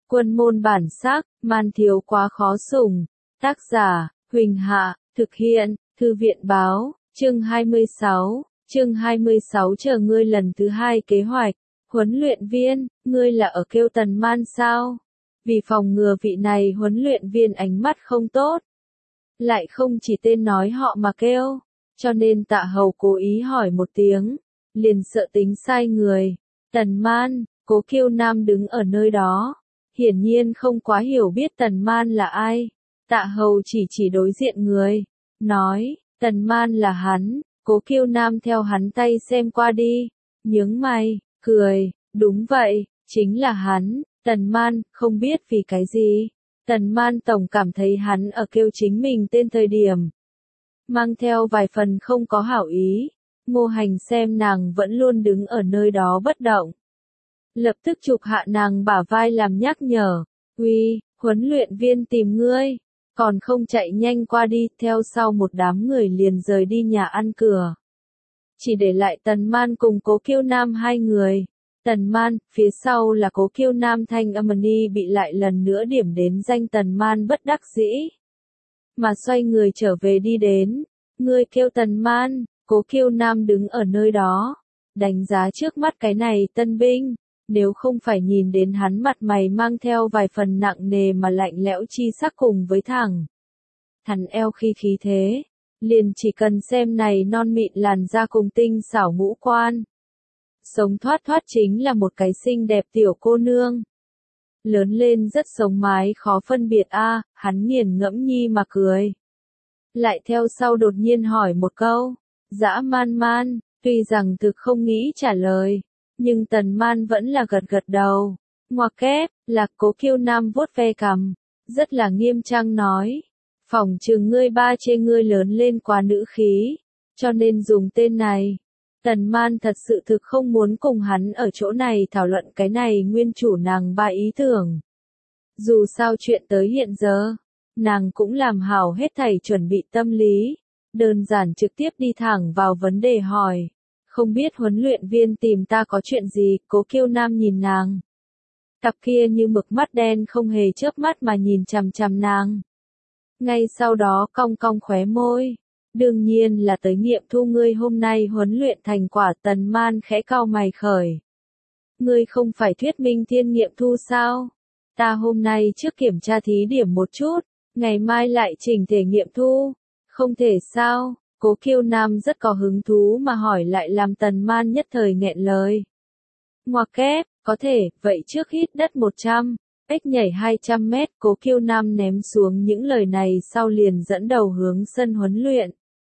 Quân môn bản sắc, man thiếu quá khó sủng. Tác giả, Huỳnh Hạ, thực hiện, Thư viện báo, chương 26, chờ ngươi lần thứ 2 kế hoạch. Huấn luyện viên, ngươi là ở kêu Tần Man sao? Vì phòng ngừa vị này huấn luyện viên ánh mắt không tốt. Lại không chỉ tên nói họ mà kêu, cho nên Tạ Hầu cố ý hỏi một tiếng, liền sợ tính sai người. Tần Man, Cố Kiêu Nam đứng ở nơi đó, hiển nhiên không quá hiểu biết Tần Man là ai. Tạ Hầu chỉ đối diện người, nói, Tần Man là hắn. Cố Kiêu Nam theo hắn tay xem qua đi, nhướng mày, cười, đúng vậy, chính là hắn. Tần Man, không biết vì cái gì. Tần Man tổng cảm thấy hắn ở kêu chính mình tên thời điểm, mang theo vài phần không có hảo ý. Ngô Hành xem nàng vẫn luôn đứng ở nơi đó bất động, lập tức chụp hạ nàng bả vai làm nhắc nhở, uy, huấn luyện viên tìm ngươi, còn không chạy nhanh qua đi. Theo sau một đám người liền rời đi nhà ăn cửa, chỉ để lại Tần Man cùng Cố Kiêu Nam hai người. Tần Man, phía sau là Cố Kiêu Nam. Thanh âm bị lại lần nữa điểm đến danh Tần Man bất đắc dĩ, mà xoay người trở về đi đến. Ngươi kêu Tần Man? Cố Kiêu Nam đứng ở nơi đó, đánh giá trước mắt cái này tân binh, nếu không phải nhìn đến hắn mặt mày mang theo vài phần nặng nề mà lạnh lẽo chi sắc cùng với thẳng thắn eo khi khí thế, liền chỉ cần xem này non mịn làn da cùng tinh xảo ngũ quan, sống thoát chính là một cái xinh đẹp tiểu cô nương. Lớn lên rất sống mái khó phân biệt a. Hắn nghiền ngẫm nhi mà cười. Lại theo sau đột nhiên hỏi một câu, Dã Man, tuy rằng thực không nghĩ trả lời, nhưng Tần Man vẫn là gật đầu. Ngoặc kép, là Cố Kiêu Nam vuốt ve cằm, rất là nghiêm trang nói, phỏng chừng ngươi ba chê ngươi lớn lên quá nữ khí, cho nên dùng tên này. Tần Man thật sự thực không muốn cùng hắn ở chỗ này thảo luận cái này nguyên chủ nàng ba ý tưởng. Dù sao chuyện tới hiện giờ, nàng cũng làm hảo hết thảy chuẩn bị tâm lý, đơn giản trực tiếp đi thẳng vào vấn đề hỏi, không biết huấn luyện viên tìm ta có chuyện gì. Cố Kiêu Nam nhìn nàng, cặp kia như mực mắt đen không hề chớp mắt mà nhìn chằm chằm nàng. Ngay sau đó cong khóe môi, đương nhiên là tới nghiệm thu ngươi hôm nay huấn luyện thành quả. Tần Man khẽ cau mày khởi, ngươi không phải thuyết minh thiên nghiệm thu sao? Ta hôm nay trước kiểm tra thí điểm một chút, ngày mai lại chỉnh thể nghiệm thu, không thể sao? Cố Kiêu Nam rất có hứng thú mà hỏi lại làm Tần Man nhất thời nghẹn lời. Ngoặc kép, có thể, vậy trước hít đất 100, ếch nhảy 200 mét. Cố Kiêu Nam ném xuống những lời này sau liền dẫn đầu hướng sân huấn luyện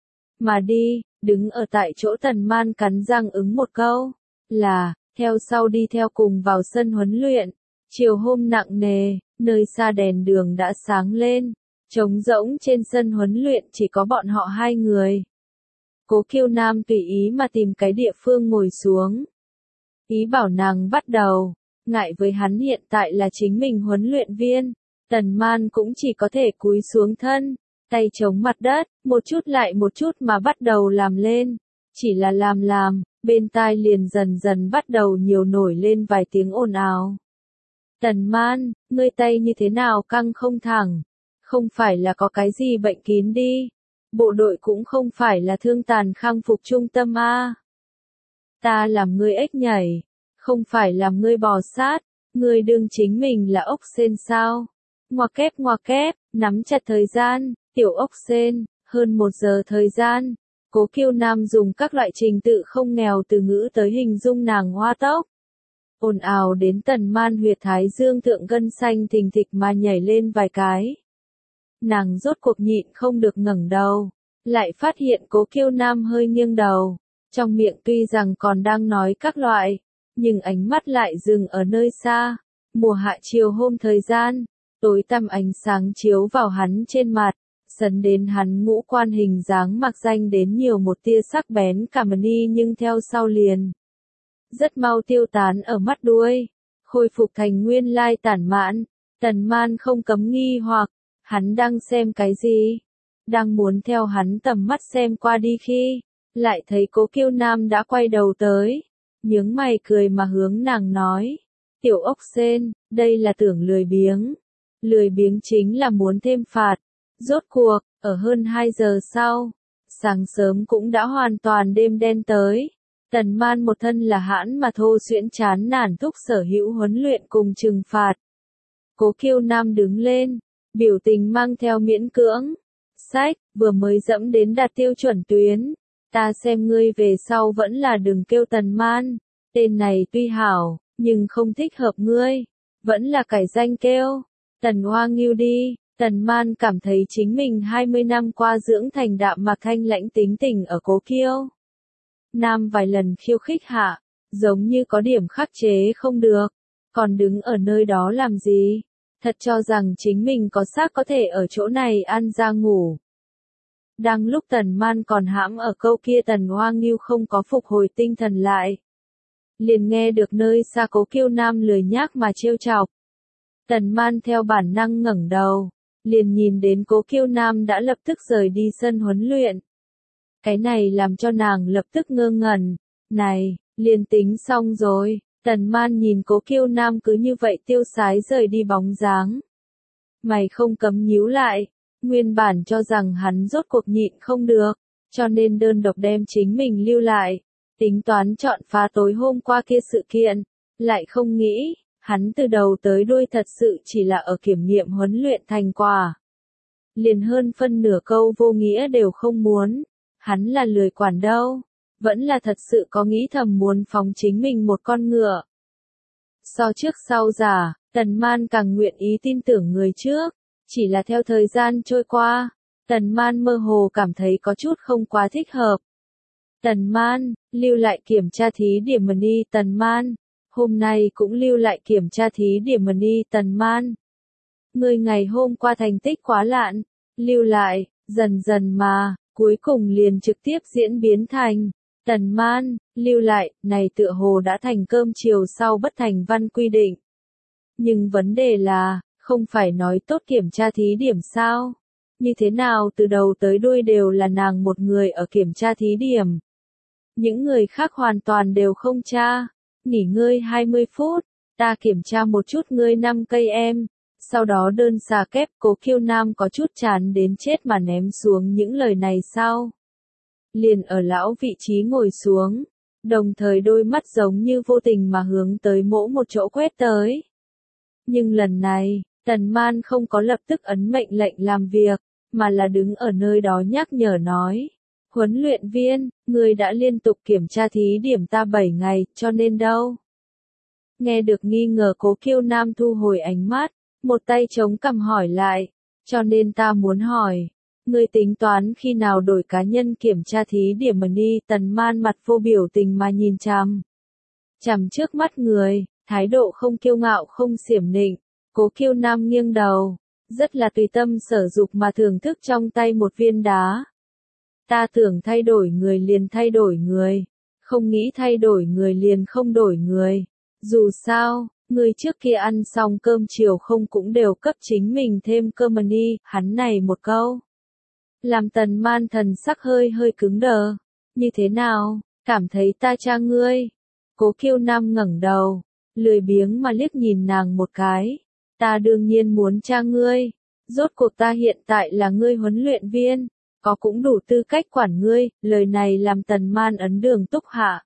mà đi. Đứng ở tại chỗ Tần Man cắn răng ứng một câu, là, theo sau đi theo cùng vào sân huấn luyện. Chiều hôm nặng nề, nơi xa đèn đường đã sáng lên, trống rỗng trên sân huấn luyện chỉ có bọn họ hai người. Cố Kiêu Nam tùy ý mà tìm cái địa phương ngồi xuống, ý bảo nàng bắt đầu. Ngại với hắn hiện tại là chính mình huấn luyện viên, Tần Man cũng chỉ có thể cúi xuống thân, tay chống mặt đất, một chút lại một chút mà bắt đầu làm lên. Chỉ là làm, bên tai liền dần bắt đầu nhiều nổi lên vài tiếng ồn ào. Tần Man, ngươi tay như thế nào căng không thẳng? Không phải là có cái gì bệnh kín đi? Bộ đội cũng không phải là thương tàn khang phục trung tâm a. Ta làm ngươi ếch nhảy, không phải làm ngươi bò sát, ngươi đương chính mình là ốc sên sao? Ngoặc kép, nắm chặt thời gian, tiểu ốc sên, hơn 1 giờ thời gian. Cố Kiêu Nam dùng các loại trình tự không nghèo từ ngữ tới hình dung nàng hoa tốc. Ồn ào đến Tần Man huyệt thái dương thượng gân xanh thình thịch mà nhảy lên vài cái. Nàng rốt cuộc nhịn không được ngẩng đầu, lại phát hiện Cố Kiêu Nam hơi nghiêng đầu, trong miệng tuy rằng còn đang nói các loại, nhưng ánh mắt lại dừng ở nơi xa. Mùa hạ chiều hôm thời gian, tối tăm ánh sáng chiếu vào hắn trên mặt, sấn đến hắn ngũ quan hình dáng mặc danh đến nhiều một tia sắc bén cảm ni, nhưng theo sau liền rất mau tiêu tán ở mắt đuôi, khôi phục thành nguyên lai tản mãn. Tần Man không cấm nghi hoặc, hắn đang xem cái gì? Đang muốn theo hắn tầm mắt xem qua đi khi, lại thấy Cố Kiêu Nam đã quay đầu tới, nhướng mày cười mà hướng nàng nói, Tiểu ốc sên, đây là tưởng lười biếng. Lười biếng chính là muốn thêm phạt. Rốt cuộc, ở hơn 2 giờ sau, sáng sớm cũng đã hoàn toàn đêm đen tới. Tần Man một thân là hãn mà thô xuyễn chán nản thúc sở hữu huấn luyện cùng trừng phạt. Cố Kiêu Nam đứng lên, biểu tình mang theo miễn cưỡng. Sách, vừa mới dẫm đến đạt tiêu chuẩn tuyến. Ta xem ngươi về sau vẫn là đừng kêu Tần Man. Tên này tuy hảo, nhưng không thích hợp ngươi. Vẫn là cải danh kêu Tần Hoa Ngưu đi. Tần Man cảm thấy chính mình 20 năm qua dưỡng thành đạm mạc thanh lãnh tính tình ở Cố Kiêu Nam vài lần khiêu khích hạ, giống như có điểm khắc chế không được, còn đứng ở nơi đó làm gì, thật cho rằng chính mình có xác có thể ở chỗ này ăn ra ngủ. Đang lúc Tần Man còn hãm ở câu kia Tần Hoa Ngưu không có phục hồi tinh thần lại. Liền nghe được nơi xa Cố Kiêu Nam lười nhác mà trêu chọc. Tần Man theo bản năng ngẩng đầu, liền nhìn đến Cố Kiêu Nam đã lập tức rời đi sân huấn luyện. Cái này làm cho nàng lập tức ngơ ngẩn. Này, liền tính xong rồi. Tần Man nhìn Cố Kiêu Nam cứ như vậy tiêu sái rời đi bóng dáng. Mày không cấm nhíu lại. Nguyên bản cho rằng hắn rốt cuộc nhịn không được, cho nên đơn độc đem chính mình lưu lại. Tính toán chọn phá tối hôm qua kia sự kiện. Lại không nghĩ, hắn từ đầu tới đuôi thật sự chỉ là ở kiểm nghiệm huấn luyện thành quả. Liền hơn phân nửa câu vô nghĩa đều không muốn. Hắn là lười quản đâu, vẫn là thật sự có nghĩ thầm muốn phóng chính mình một con ngựa. So trước sau giả, Tần Man càng nguyện ý tin tưởng người trước, chỉ là theo thời gian trôi qua, Tần Man mơ hồ cảm thấy có chút không quá thích hợp. Tần Man, lưu lại kiểm tra thí điểm đi Tần Man, hôm nay cũng lưu lại kiểm tra thí điểm đi Tần Man. Người ngày hôm qua thành tích quá lạn, lưu lại, dần dần mà. Cuối cùng liền trực tiếp diễn biến thành, Tần Man, lưu lại, này tựa hồ đã thành cơm chiều sau bất thành văn quy định. Nhưng vấn đề là, không phải nói tốt kiểm tra thí điểm sao? Như thế nào từ đầu tới đuôi đều là nàng một người ở kiểm tra thí điểm. Những người khác hoàn toàn đều không tra. Nghỉ ngơi 20 phút, ta kiểm tra một chút ngươi 5 cây em. Sau đó đơn xà kép Cố Kiêu Nam có chút chán đến chết mà ném xuống những lời này sau. Liền ở lão vị trí ngồi xuống, đồng thời đôi mắt giống như vô tình mà hướng tới mỗi một chỗ quét tới. Nhưng lần này, Tần Man không có lập tức ấn mệnh lệnh làm việc, mà là đứng ở nơi đó nhắc nhở nói. Huấn luyện viên, người đã liên tục kiểm tra thí điểm ta 7 ngày, cho nên đâu? Nghe được nghi ngờ Cố Kiêu Nam thu hồi ánh mắt. Một tay chống cằm hỏi lại, cho nên ta muốn hỏi, ngươi tính toán khi nào đổi cá nhân kiểm tra thí điểm mà đi. Tần Man mặt vô biểu tình mà nhìn chằm trước mắt người, thái độ không kiêu ngạo không xiểm nịnh. Cố Kiêu Nam nghiêng đầu, rất là tùy tâm sở dục mà thưởng thức trong tay một viên đá. Ta tưởng thay đổi người liền thay đổi người, không nghĩ thay đổi người liền không đổi người. Dù sao, người trước kia ăn xong cơm chiều không cũng đều cấp chính mình thêm cơm đi, hắn này một câu. Làm Tần Man thần sắc hơi cứng đờ. Như thế nào, cảm thấy ta tra ngươi? Cố Kiêu Nam ngẩng đầu, lười biếng mà liếc nhìn nàng một cái. Ta đương nhiên muốn tra ngươi. Rốt cuộc ta hiện tại là ngươi huấn luyện viên, có cũng đủ tư cách quản ngươi. Lời này làm Tần Man ấn đường túc hạ.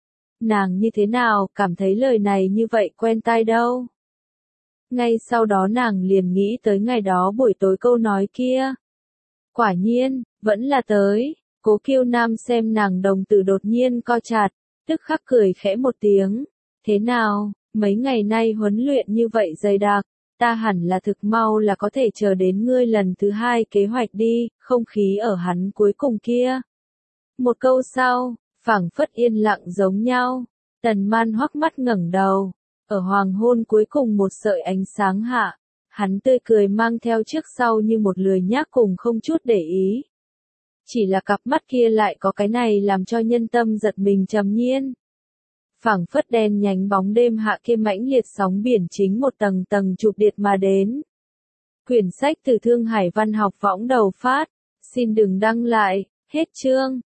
Nàng như thế nào, cảm thấy lời này như vậy quen tai đâu. Ngay sau đó nàng liền nghĩ tới ngày đó buổi tối câu nói kia. Quả nhiên, vẫn là tới. Cố Kiêu Nam xem nàng đồng tử đột nhiên co chặt, tức khắc cười khẽ một tiếng. Thế nào, mấy ngày nay huấn luyện như vậy dày đặc, ta hẳn là thực mau là có thể chờ đến ngươi lần thứ 2 kế hoạch đi, không khí ở hắn cuối cùng kia. Một câu sau, phảng phất yên lặng giống nhau. Tần Man hoắc mắt ngẩng đầu, ở hoàng hôn cuối cùng một sợi ánh sáng hạ, hắn tươi cười mang theo trước sau như một lười nhác cùng không chút để ý. Chỉ là cặp mắt kia lại có cái này làm cho nhân tâm giật mình trầm nhiên. Phảng phất đen nhánh bóng đêm hạ kia mãnh liệt sóng biển chính một tầng tầng chụp điệt mà đến. Quyển sách từ Thương Hải Văn học võng đầu phát, xin đừng đăng lại, hết chương.